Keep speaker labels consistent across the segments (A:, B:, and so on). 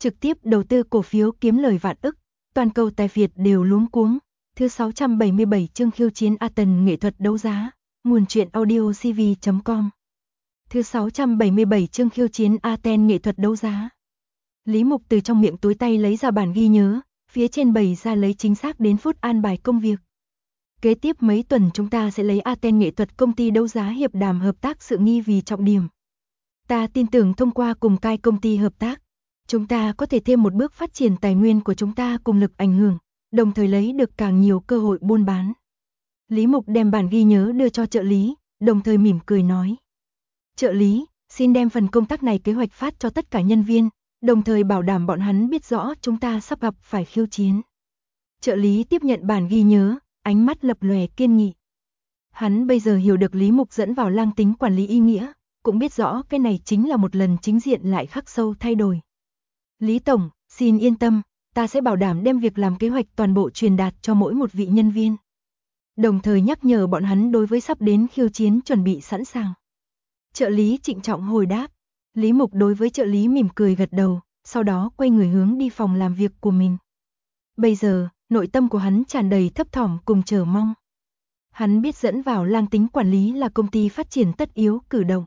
A: trực tiếp đầu tư cổ phiếu kiếm lời vạn ức, toàn cầu tài Việt đều luống cuống. Thứ 677 chương khiêu chiến Aten nghệ thuật đấu giá, nguồn truyện audio cv.com. Thứ 677 chương khiêu chiến Aten nghệ thuật đấu giá. Lý Mục từ trong miệng túi tay lấy ra bản ghi nhớ, phía trên bày ra lấy chính xác đến phút an bài công việc. Kế tiếp mấy tuần chúng ta sẽ lấy Aten nghệ thuật công ty đấu giá hiệp đàm hợp tác sự nghi vì trọng điểm. Ta tin tưởng thông qua cùng cai công ty hợp tác, chúng ta có thể thêm một bước phát triển tài nguyên của chúng ta cùng lực ảnh hưởng, đồng thời lấy được càng nhiều cơ hội buôn bán. Lý Mục đem bản ghi nhớ đưa cho trợ lý, đồng thời mỉm cười nói. Trợ lý, xin đem phần công tác này kế hoạch phát cho tất cả nhân viên, đồng thời bảo đảm bọn hắn biết rõ chúng ta sắp gặp phải khiêu chiến. Trợ lý tiếp nhận bản ghi nhớ, ánh mắt lập lòe kiên nghị. Hắn bây giờ hiểu được Lý Mục dẫn vào lang tính quản lý ý nghĩa, cũng biết rõ cái này chính là một lần chính diện lại khắc sâu thay đổi. Lý Tổng, xin yên tâm, ta sẽ bảo đảm đem việc làm kế hoạch toàn bộ truyền đạt cho mỗi một vị nhân viên. Đồng thời nhắc nhở bọn hắn đối với sắp đến khiêu chiến chuẩn bị sẵn sàng. Trợ lý trịnh trọng hồi đáp. Lý Mục đối với trợ lý mỉm cười gật đầu, sau đó quay người hướng đi phòng làm việc của mình. Bây giờ, nội tâm của hắn tràn đầy thấp thỏm cùng chờ mong. Hắn biết dẫn vào lang tính quản lý là công ty phát triển tất yếu cử động.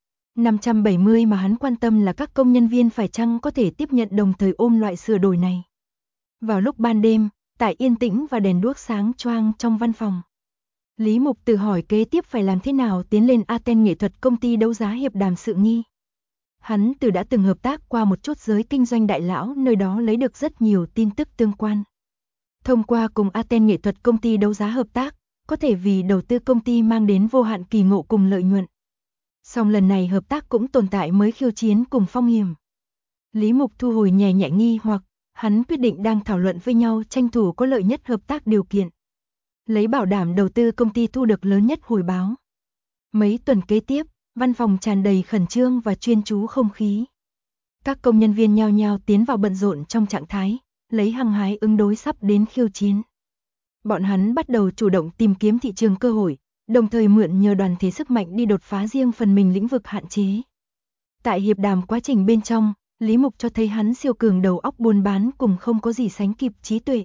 A: 570 mà hắn quan tâm là các công nhân viên phải chăng có thể tiếp nhận đồng thời ôm loại sửa đổi này. Vào lúc ban đêm, tại yên tĩnh và đèn đuốc sáng choang trong văn phòng, Lý Mục tự hỏi kế tiếp phải làm thế nào tiến lên Aten nghệ thuật công ty đấu giá hiệp đàm sự nghi. Hắn đã từng hợp tác qua một chút giới kinh doanh đại lão, nơi đó lấy được rất nhiều tin tức tương quan. Thông qua cùng Aten nghệ thuật công ty đấu giá hợp tác, có thể vì đầu tư công ty mang đến vô hạn kỳ ngộ cùng lợi nhuận. Song lần này hợp tác cũng tồn tại mới khiêu chiến cùng phong hiểm. Lý Mục thu hồi nhẹ nhẹ nghi hoặc, hắn quyết định đang thảo luận với nhau tranh thủ có lợi nhất hợp tác điều kiện. Lấy bảo đảm đầu tư công ty thu được lớn nhất hồi báo. Mấy tuần kế tiếp, văn phòng tràn đầy khẩn trương và chuyên chú không khí. Các công nhân viên nhao nhao tiến vào bận rộn trong trạng thái, lấy hăng hái ứng đối sắp đến khiêu chiến. Bọn hắn bắt đầu chủ động tìm kiếm thị trường cơ hội, đồng thời mượn nhờ đoàn thể sức mạnh đi đột phá riêng phần mình lĩnh vực hạn chế. Tại hiệp đàm quá trình bên trong, Lý Mục cho thấy hắn siêu cường đầu óc buôn bán cùng không có gì sánh kịp trí tuệ.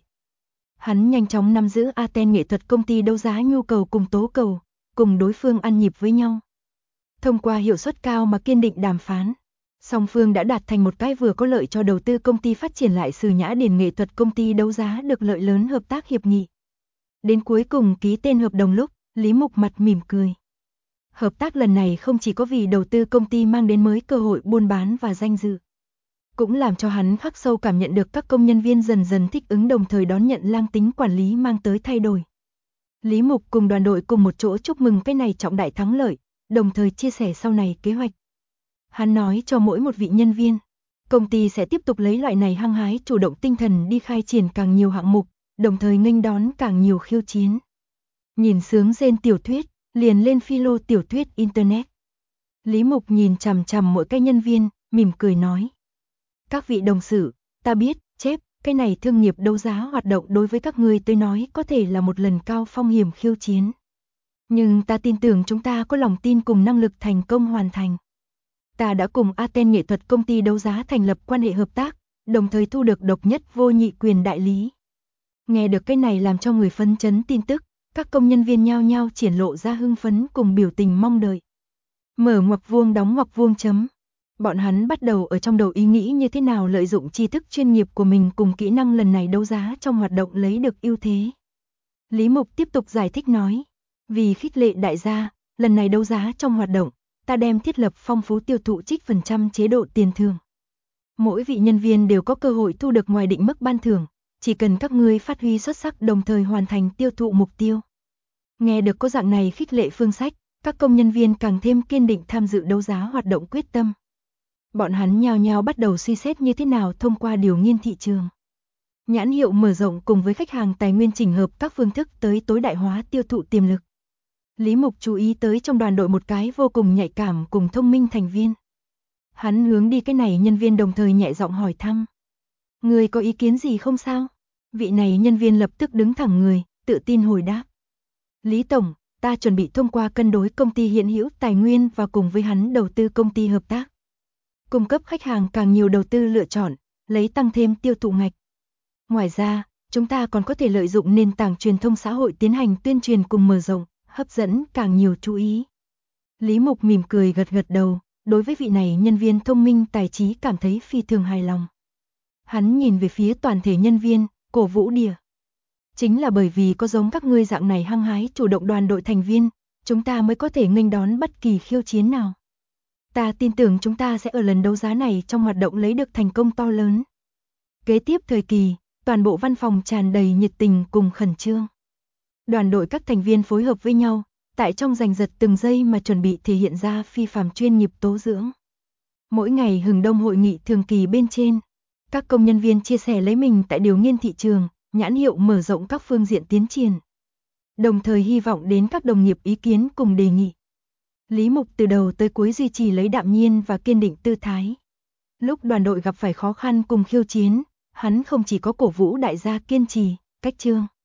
A: Hắn nhanh chóng nắm giữ Aten nghệ thuật công ty đấu giá nhu cầu cùng tố cầu, cùng đối phương ăn nhịp với nhau. Thông qua hiệu suất cao mà kiên định đàm phán, song phương đã đạt thành một cái vừa có lợi cho đầu tư công ty phát triển lại Sử Nhã Điền nghệ thuật công ty đấu giá được lợi lớn hợp tác hiệp nghị. Đến cuối cùng ký tên hợp đồng lúc, Lý Mục mặt mỉm cười. Hợp tác lần này không chỉ có vì đầu tư công ty mang đến mới cơ hội buôn bán và danh dự, cũng làm cho hắn khắc sâu cảm nhận được các công nhân viên dần dần thích ứng đồng thời đón nhận lang tính quản lý mang tới thay đổi. Lý Mục cùng đoàn đội cùng một chỗ chúc mừng cái này trọng đại thắng lợi, đồng thời chia sẻ sau này kế hoạch. Hắn nói cho mỗi một vị nhân viên, công ty sẽ tiếp tục lấy loại này hăng hái chủ động tinh thần đi khai triển càng nhiều hạng mục, đồng thời nghênh đón càng nhiều khiêu chiến. Nhìn sướng rên tiểu thuyết, liền lên philo tiểu thuyết Internet. Lý Mục nhìn chằm chằm mỗi cái nhân viên, mỉm cười nói. Các vị đồng sự, ta biết, cái này thương nghiệp đấu giá hoạt động đối với các ngươi tới nói có thể là một lần cao phong hiểm khiêu chiến. Nhưng ta tin tưởng chúng ta có lòng tin cùng năng lực thành công hoàn thành. Ta đã cùng Aten nghệ thuật công ty đấu giá thành lập quan hệ hợp tác, đồng thời thu được độc nhất vô nhị quyền đại lý. Nghe được cái này làm cho người phấn chấn tin tức, các công nhân viên nhao nhao triển lộ ra hưng phấn cùng biểu tình mong đợi. Mở ngoặc vuông đóng ngoặc vuông chấm. Bọn hắn bắt đầu ở trong đầu ý nghĩ như thế nào lợi dụng tri thức chuyên nghiệp của mình cùng kỹ năng lần này đấu giá trong hoạt động lấy được ưu thế. Lý Mục tiếp tục giải thích nói, vì khích lệ đại gia, lần này đấu giá trong hoạt động, ta đem thiết lập phong phú tiêu thụ trích phần trăm chế độ tiền thưởng. Mỗi vị nhân viên đều có cơ hội thu được ngoài định mức ban thưởng, chỉ cần các ngươi phát huy xuất sắc đồng thời hoàn thành tiêu thụ mục tiêu. Nghe được có dạng này khích lệ phương sách, các công nhân viên càng thêm kiên định tham dự đấu giá hoạt động quyết tâm. Bọn hắn nhao nhao bắt đầu suy xét như thế nào thông qua điều nghiên thị trường, nhãn hiệu mở rộng cùng với khách hàng tài nguyên chỉnh hợp các phương thức tới tối đại hóa tiêu thụ tiềm lực. Lý Mục chú ý tới trong đoàn đội một cái vô cùng nhạy cảm cùng thông minh thành viên. Hắn hướng đi cái này nhân viên đồng thời nhẹ giọng hỏi thăm. Người có ý kiến gì không sao? Vị này nhân viên lập tức đứng thẳng người, tự tin hồi đáp. Lý Tổng, ta chuẩn bị thông qua cân đối công ty hiện hữu tài nguyên và cùng với hắn đầu tư công ty hợp tác. Cung cấp khách hàng càng nhiều đầu tư lựa chọn, lấy tăng thêm tiêu thụ ngạch. Ngoài ra, chúng ta còn có thể lợi dụng nền tảng truyền thông xã hội tiến hành tuyên truyền cùng mở rộng, hấp dẫn càng nhiều chú ý. Lý Mục mỉm cười gật gật đầu, đối với vị này nhân viên thông minh tài trí cảm thấy phi thường hài lòng. Hắn nhìn về phía toàn thể nhân viên, cổ vũ địa. Chính là bởi vì có giống các ngươi dạng này hăng hái chủ động đoàn đội thành viên, chúng ta mới có thể nghênh đón bất kỳ khiêu chiến nào. Ta tin tưởng chúng ta sẽ ở lần đấu giá này trong hoạt động lấy được thành công to lớn. Kế tiếp thời kỳ, toàn bộ văn phòng tràn đầy nhiệt tình cùng khẩn trương. Đoàn đội các thành viên phối hợp với nhau, tại trong giành giật từng giây mà chuẩn bị thể hiện ra phi phàm chuyên nghiệp tố dưỡng. Mỗi ngày hừng đông hội nghị thường kỳ bên trên, các công nhân viên chia sẻ lấy mình tại điều nghiên thị trường, nhãn hiệu mở rộng các phương diện tiến triển. Đồng thời hy vọng đến các đồng nghiệp ý kiến cùng đề nghị. Lý Mục từ đầu tới cuối duy trì lấy đạm nhiên và kiên định tư thái. Lúc đoàn đội gặp phải khó khăn cùng khiêu chiến, hắn không chỉ có cổ vũ đại gia kiên trì, cách chương.